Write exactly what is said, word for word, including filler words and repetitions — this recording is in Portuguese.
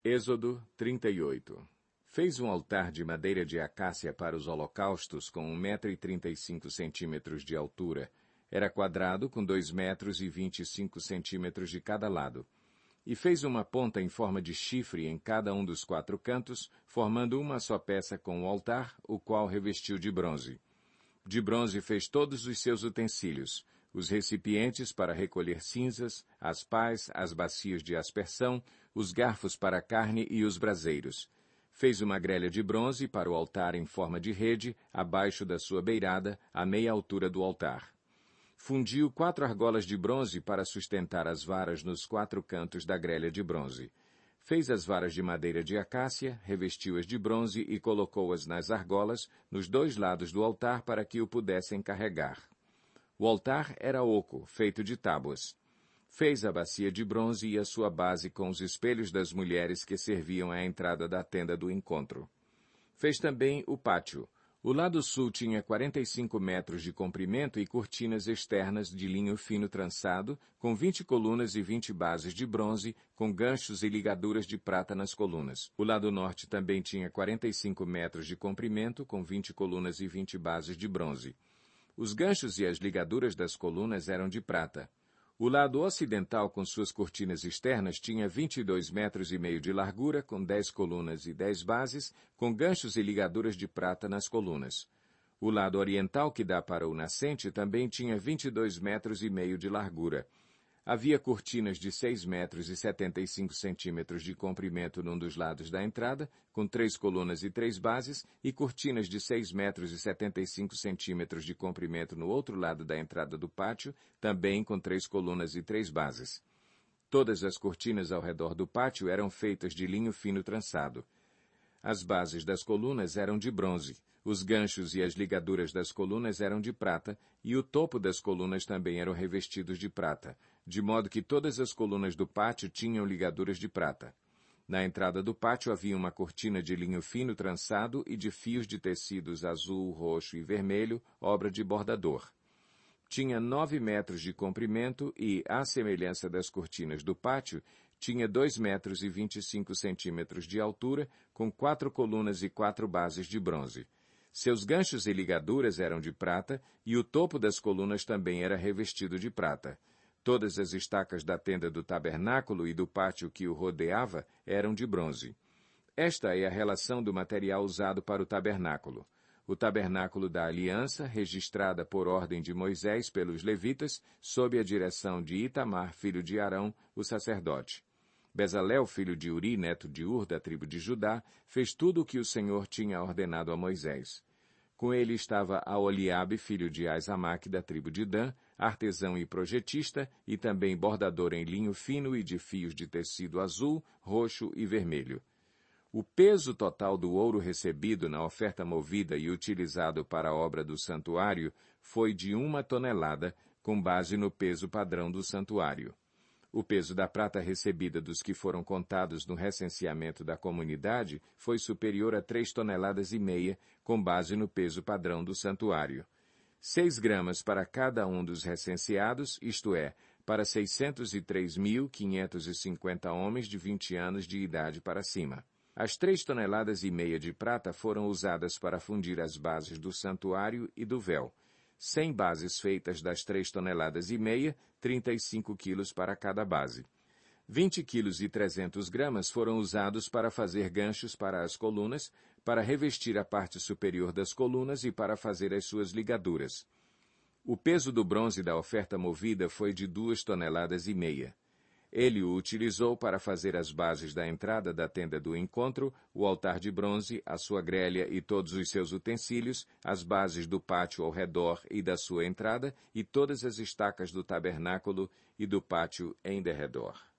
Êxodo trinta e oito. Fez um altar de madeira de acácia para os holocaustos com um metro e trinta e cinco centímetros de altura. Era quadrado com dois metros e vinte e cinco centímetros de cada lado. E fez uma ponta em forma de chifre em cada um dos quatro cantos, formando uma só peça com o altar, o qual revestiu de bronze. De bronze fez todos os seus utensílios, os recipientes para recolher cinzas, as pás, as bacias de aspersão, os garfos para a carne e os braseiros. Fez uma grelha de bronze para o altar em forma de rede, abaixo da sua beirada, à meia altura do altar. Fundiu quatro argolas de bronze para sustentar as varas nos quatro cantos da grelha de bronze. Fez as varas de madeira de acácia, revestiu-as de bronze e colocou-as nas argolas, nos dois lados do altar para que o pudessem carregar. O altar era oco, feito de tábuas. Fez a bacia de bronze e a sua base com os espelhos das mulheres que serviam à entrada da tenda do encontro. Fez também o pátio. O lado sul tinha quarenta e cinco metros de comprimento e cortinas externas de linho fino trançado, com vinte colunas e vinte bases de bronze, com ganchos e ligaduras de prata nas colunas. O lado norte também tinha quarenta e cinco metros de comprimento, com vinte colunas e vinte bases de bronze. Os ganchos e as ligaduras das colunas eram de prata. O lado ocidental, com suas cortinas externas, tinha vinte e dois metros e meio de largura, com dez colunas e dez bases, com ganchos e ligaduras de prata nas colunas. O lado oriental, que dá para o nascente, também tinha vinte e dois metros e meio de largura. Havia cortinas de seis metros e setenta e cinco centímetros de comprimento num dos lados da entrada, com três colunas e três bases, e cortinas de seis metros e setenta e cinco centímetros de comprimento no outro lado da entrada do pátio, também com três colunas e três bases. Todas as cortinas ao redor do pátio eram feitas de linho fino trançado. As bases das colunas eram de bronze, os ganchos e as ligaduras das colunas eram de prata, e o topo das colunas também eram revestidos de prata, de modo que todas as colunas do pátio tinham ligaduras de prata. Na entrada do pátio havia uma cortina de linho fino trançado e de fios de tecidos azul, roxo e vermelho, obra de bordador. Tinha nove metros de comprimento e, à semelhança das cortinas do pátio, tinha dois metros e vinte e cinco centímetros de altura, com quatro colunas e quatro bases de bronze. Seus ganchos e ligaduras eram de prata, e o topo das colunas também era revestido de prata. Todas as estacas da tenda do tabernáculo e do pátio que o rodeava eram de bronze. Esta é a relação do material usado para o tabernáculo. O tabernáculo da aliança, registrada por ordem de Moisés pelos levitas, sob a direção de Itamar, filho de Arão, o sacerdote. Bezalel, filho de Uri, neto de Ur, da tribo de Judá, fez tudo o que o Senhor tinha ordenado a Moisés. Com ele estava Aholiabe, filho de Aizamaque, da tribo de Dan, artesão e projetista, e também bordador em linho fino e de fios de tecido azul, roxo e vermelho. O peso total do ouro recebido na oferta movida e utilizado para a obra do santuário foi de uma tonelada, com base no peso padrão do santuário. O peso da prata recebida dos que foram contados no recenseamento da comunidade foi superior a três toneladas e meia, com base no peso padrão do santuário. Seis gramas para cada um dos recenseados, isto é, para seiscentos e três mil, quinhentos e cinquenta homens de vinte anos de idade para cima. As três toneladas e meia de prata foram usadas para fundir as bases do santuário e do véu. Cem bases feitas das três toneladas e meia, trinta e cinco quilos para cada base. Vinte quilos e trezentos gramas foram usados para fazer ganchos para as colunas, para revestir a parte superior das colunas e para fazer as suas ligaduras. O peso do bronze da oferta movida foi de duas toneladas e meia. Ele o utilizou para fazer as bases da entrada da tenda do encontro, o altar de bronze, a sua grelha e todos os seus utensílios, as bases do pátio ao redor e da sua entrada, e todas as estacas do tabernáculo e do pátio em derredor.